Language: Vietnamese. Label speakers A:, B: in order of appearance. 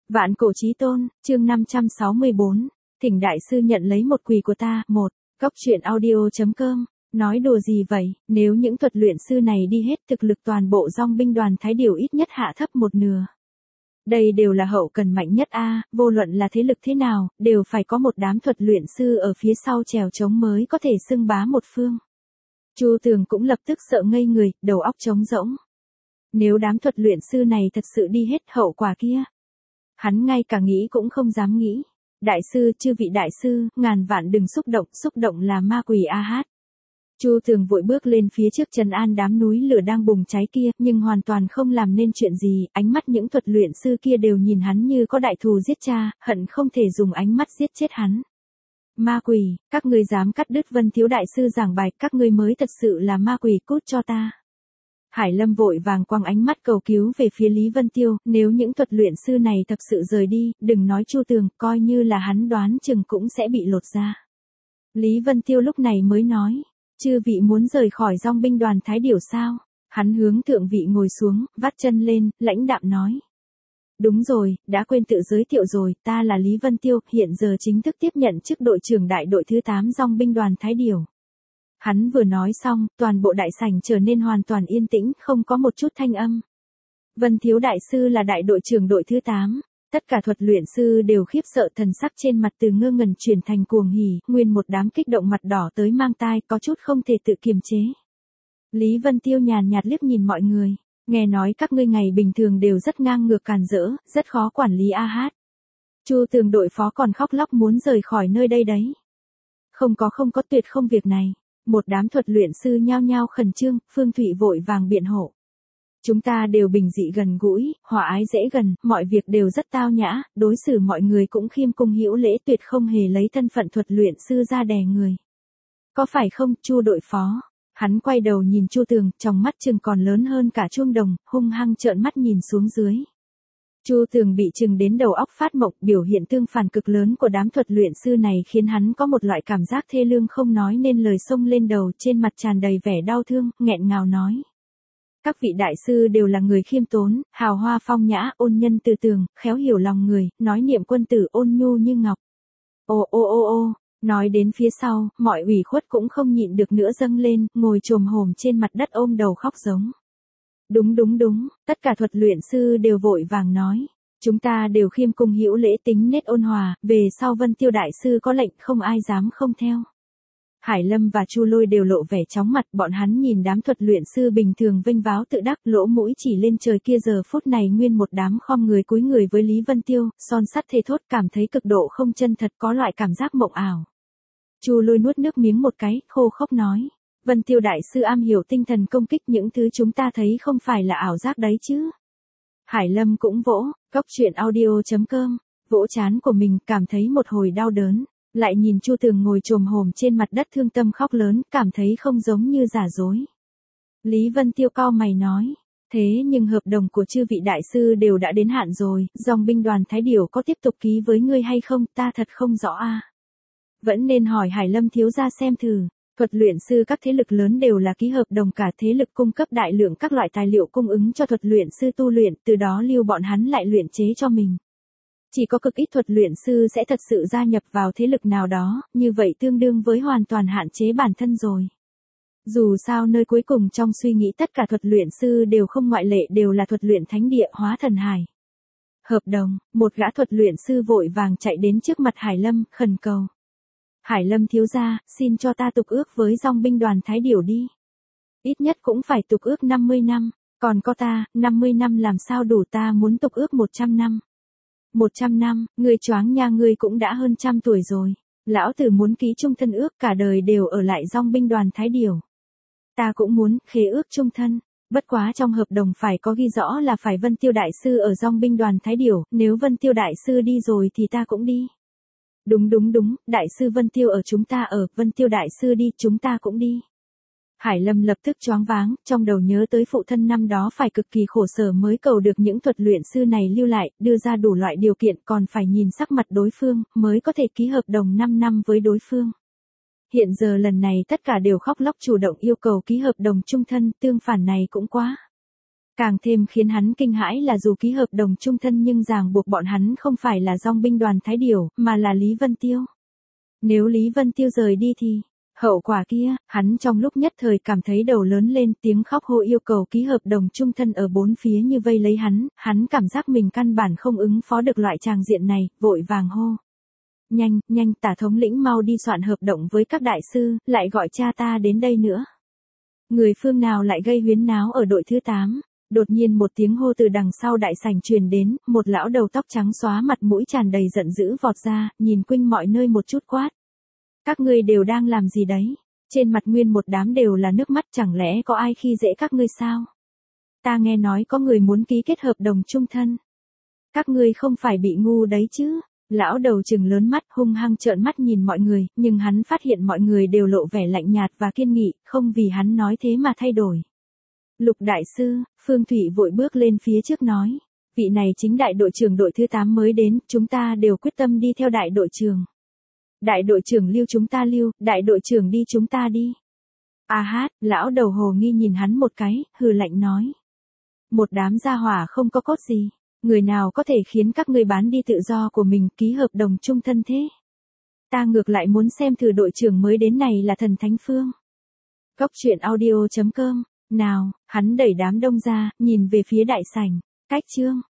A: Vạn cổ chí tôn, chương 564, thỉnh đại sư nhận lấy một quỳ của ta. Một, Góc truyện audio.com, nói đùa gì vậy, nếu những thuật luyện sư này đi hết thực lực toàn bộ dòng binh đoàn Thái Điểu ít nhất hạ thấp một nửa. Đây đều là hậu cần mạnh nhất a, vô luận là thế lực thế nào, đều phải có một đám thuật luyện sư ở phía sau chèo chống mới có thể xưng bá một phương. Chu Tường cũng lập tức sợ ngây người, đầu óc trống rỗng. Nếu đám thuật luyện sư này thật sự đi hết hậu quả kia, hắn ngay cả nghĩ cũng không dám nghĩ. Đại sư, chư vị đại sư, ngàn vạn đừng xúc động là ma quỷ a hát. Chu Tường vội bước lên phía trước trấn an đám núi lửa đang bùng cháy kia, nhưng hoàn toàn không làm nên chuyện gì, ánh mắt những thuật luyện sư kia đều nhìn hắn như có đại thù giết cha, hận không thể dùng ánh mắt giết chết hắn. Ma quỷ, các ngươi dám cắt đứt Vân Thiếu đại sư giảng bài, các ngươi mới thật sự là ma quỷ, cút cho ta. Hải Lâm vội vàng quăng ánh mắt cầu cứu về phía Lý Vân Tiêu, nếu những thuật luyện sư này thật sự rời đi, đừng nói Chu Tường, coi như là hắn đoán chừng cũng sẽ bị lột ra. Lý Vân Tiêu lúc này mới nói, chư vị muốn rời khỏi dòng binh đoàn Thái Điểu sao? Hắn hướng thượng vị ngồi xuống, vắt chân lên, lãnh đạm nói. Đúng rồi, đã quên tự giới thiệu rồi, ta là Lý Vân Tiêu, hiện giờ chính thức tiếp nhận chức đội trưởng đại đội thứ 8 dòng binh đoàn Thái Điểu. Hắn vừa nói xong, toàn bộ đại sảnh trở nên hoàn toàn yên tĩnh, không có một chút thanh âm. Vân Thiếu đại sư là đại đội trưởng đội thứ 8. Tất cả thuật luyện sư đều khiếp sợ, thần sắc trên mặt từ ngơ ngẩn chuyển thành cuồng hỉ, nguyên một đám kích động mặt đỏ tới mang tai, có chút không thể tự kiềm chế. Lý Vân Tiêu nhàn nhạt liếc nhìn mọi người, nghe nói các ngươi ngày bình thường đều rất ngang ngược càn rỡ, rất khó quản lý a hát. Chu Tường đội phó còn khóc lóc muốn rời khỏi nơi đây đấy. Không có tuyệt không việc này. Một đám thuật luyện sư nhao nhao khẩn trương, Phương Thụy vội vàng biện hộ. Chúng ta đều bình dị gần gũi, hòa ái dễ gần, mọi việc đều rất tao nhã, đối xử mọi người cũng khiêm cung hữu lễ, tuyệt không hề lấy thân phận thuật luyện sư ra đè người. Có phải không, Chu đội phó? Hắn quay đầu nhìn Chu Tường, trong mắt chừng còn lớn hơn cả chuông đồng, hung hăng trợn mắt nhìn xuống dưới. Chu Tường bị chừng đến đầu óc phát mộng, biểu hiện tương phản cực lớn của đám thuật luyện sư này khiến hắn có một loại cảm giác thê lương không nói nên lời, xông lên đầu, trên mặt tràn đầy vẻ đau thương, nghẹn ngào nói. Các vị đại sư đều là người khiêm tốn, hào hoa phong nhã, ôn nhân từ tường, khéo hiểu lòng người, nói niệm quân tử ôn nhu như ngọc. Ô, nói đến phía sau, mọi ủy khuất cũng không nhịn được nữa dâng lên, ngồi chồm hổm trên mặt đất ôm đầu khóc giống. Đúng, tất cả thuật luyện sư đều vội vàng nói. Chúng ta đều khiêm cung hữu lễ, tính nết ôn hòa, về sau Vân Tiêu đại sư có lệnh không ai dám không theo. Hải Lâm và Chu Lôi đều lộ vẻ chóng mặt, bọn hắn nhìn đám thuật luyện sư bình thường vênh váo tự đắc, lỗ mũi chỉ lên trời kia, giờ phút này nguyên một đám khom người cúi người với Lý Vân Tiêu, son sắt thề thốt, cảm thấy cực độ không chân thật, có loại cảm giác mộng ảo. Chu Lôi nuốt nước miếng một cái, khô khốc nói. Vân Tiêu đại sư am hiểu tinh thần công kích, những thứ chúng ta thấy không phải là ảo giác đấy chứ. Hải Lâm cũng vỗ, Góc truyện audio.com, vỗ trán của mình, cảm thấy một hồi đau đớn, lại nhìn Chu Tường ngồi chồm hổm trên mặt đất thương tâm khóc lớn, cảm thấy không giống như giả dối. Lý Vân Tiêu cau mày nói, thế nhưng hợp đồng của chư vị đại sư đều đã đến hạn rồi, dòng binh đoàn Thái Điểu có tiếp tục ký với ngươi hay không, ta thật không rõ a. Vẫn nên hỏi Hải Lâm thiếu gia xem thử. Thuật luyện sư các thế lực lớn đều là ký hợp đồng, cả thế lực cung cấp đại lượng các loại tài liệu cung ứng cho thuật luyện sư tu luyện, từ đó lưu bọn hắn lại luyện chế cho mình. Chỉ có cực ít thuật luyện sư sẽ thật sự gia nhập vào thế lực nào đó, như vậy tương đương với hoàn toàn hạn chế bản thân rồi. Dù sao nơi cuối cùng trong suy nghĩ tất cả thuật luyện sư đều không ngoại lệ đều là thuật luyện thánh địa hóa thần hải. Hợp đồng, một gã thuật luyện sư vội vàng chạy đến trước mặt Hải Lâm, khẩn cầu. Hải Lâm thiếu gia, xin cho ta tục ước với dòng binh đoàn Thái Điểu đi. Ít nhất cũng phải tục ước 50 năm, còn có ta, 50 năm làm sao đủ, ta muốn tục ước 100 năm. 100 năm, ngươi choáng nha, ngươi cũng đã hơn trăm tuổi rồi. Lão tử muốn ký chung thân ước cả đời đều ở lại dòng binh đoàn Thái Điểu. Ta cũng muốn, khế ước chung thân. Bất quá trong hợp đồng phải có ghi rõ là phải Vân Tiêu đại sư ở dòng binh đoàn Thái Điểu, nếu Vân Tiêu đại sư đi rồi thì ta cũng đi. Đúng, đại sư Vân Tiêu ở chúng ta ở, Vân Tiêu đại sư đi, chúng ta cũng đi. Hải Lâm lập tức choáng váng, trong đầu nhớ tới phụ thân năm đó phải cực kỳ khổ sở mới cầu được những thuật luyện sư này lưu lại, đưa ra đủ loại điều kiện, còn phải nhìn sắc mặt đối phương, mới có thể ký hợp đồng 5 năm với đối phương. Hiện giờ lần này tất cả đều khóc lóc chủ động yêu cầu ký hợp đồng chung thân, tương phản này cũng quá. Càng thêm khiến hắn kinh hãi là dù ký hợp đồng chung thân nhưng ràng buộc bọn hắn không phải là dong binh đoàn Thái Điểu, mà là Lý Vân Tiêu. Nếu Lý Vân Tiêu rời đi thì, hậu quả kia, hắn trong lúc nhất thời cảm thấy đầu lớn lên, tiếng khóc hô yêu cầu ký hợp đồng chung thân ở bốn phía như vây lấy hắn cảm giác mình căn bản không ứng phó được loại tràng diện này, vội vàng hô. Nhanh, nhanh, Tả thống lĩnh mau đi soạn hợp đồng với các đại sư, lại gọi cha ta đến đây nữa. Người phương nào lại gây huyến náo ở đội thứ 8? Đột nhiên một tiếng hô từ đằng sau đại sảnh truyền đến, một lão đầu tóc trắng xóa mặt mũi tràn đầy giận dữ vọt ra, nhìn quanh mọi nơi một chút quát. Các ngươi đều đang làm gì đấy? Trên mặt nguyên một đám đều là nước mắt, chẳng lẽ có ai khi dễ các ngươi sao? Ta nghe nói có người muốn ký kết hợp đồng chung thân. Các ngươi không phải bị ngu đấy chứ? Lão đầu trừng lớn mắt hung hăng trợn mắt nhìn mọi người, nhưng hắn phát hiện mọi người đều lộ vẻ lạnh nhạt và kiên nghị, không vì hắn nói thế mà thay đổi. Lục đại sư, Phương Thụy vội bước lên phía trước nói. Vị này chính đại đội trưởng đội thứ 8 mới đến, chúng ta đều quyết tâm đi theo đại đội trưởng. Đại đội trưởng lưu chúng ta lưu, đại đội trưởng đi chúng ta đi. A hát, lão đầu hồ nghi nhìn hắn một cái, hừ lạnh nói. Một đám gia hỏa không có cốt gì. Người nào có thể khiến các ngươi bán đi tự do của mình ký hợp đồng chung thân thế? Ta ngược lại muốn xem thử đội trưởng mới đến này là thần thánh phương. Góc truyện audio.com. Nào, hắn đẩy đám đông ra, nhìn về phía đại sảnh. Cách chương.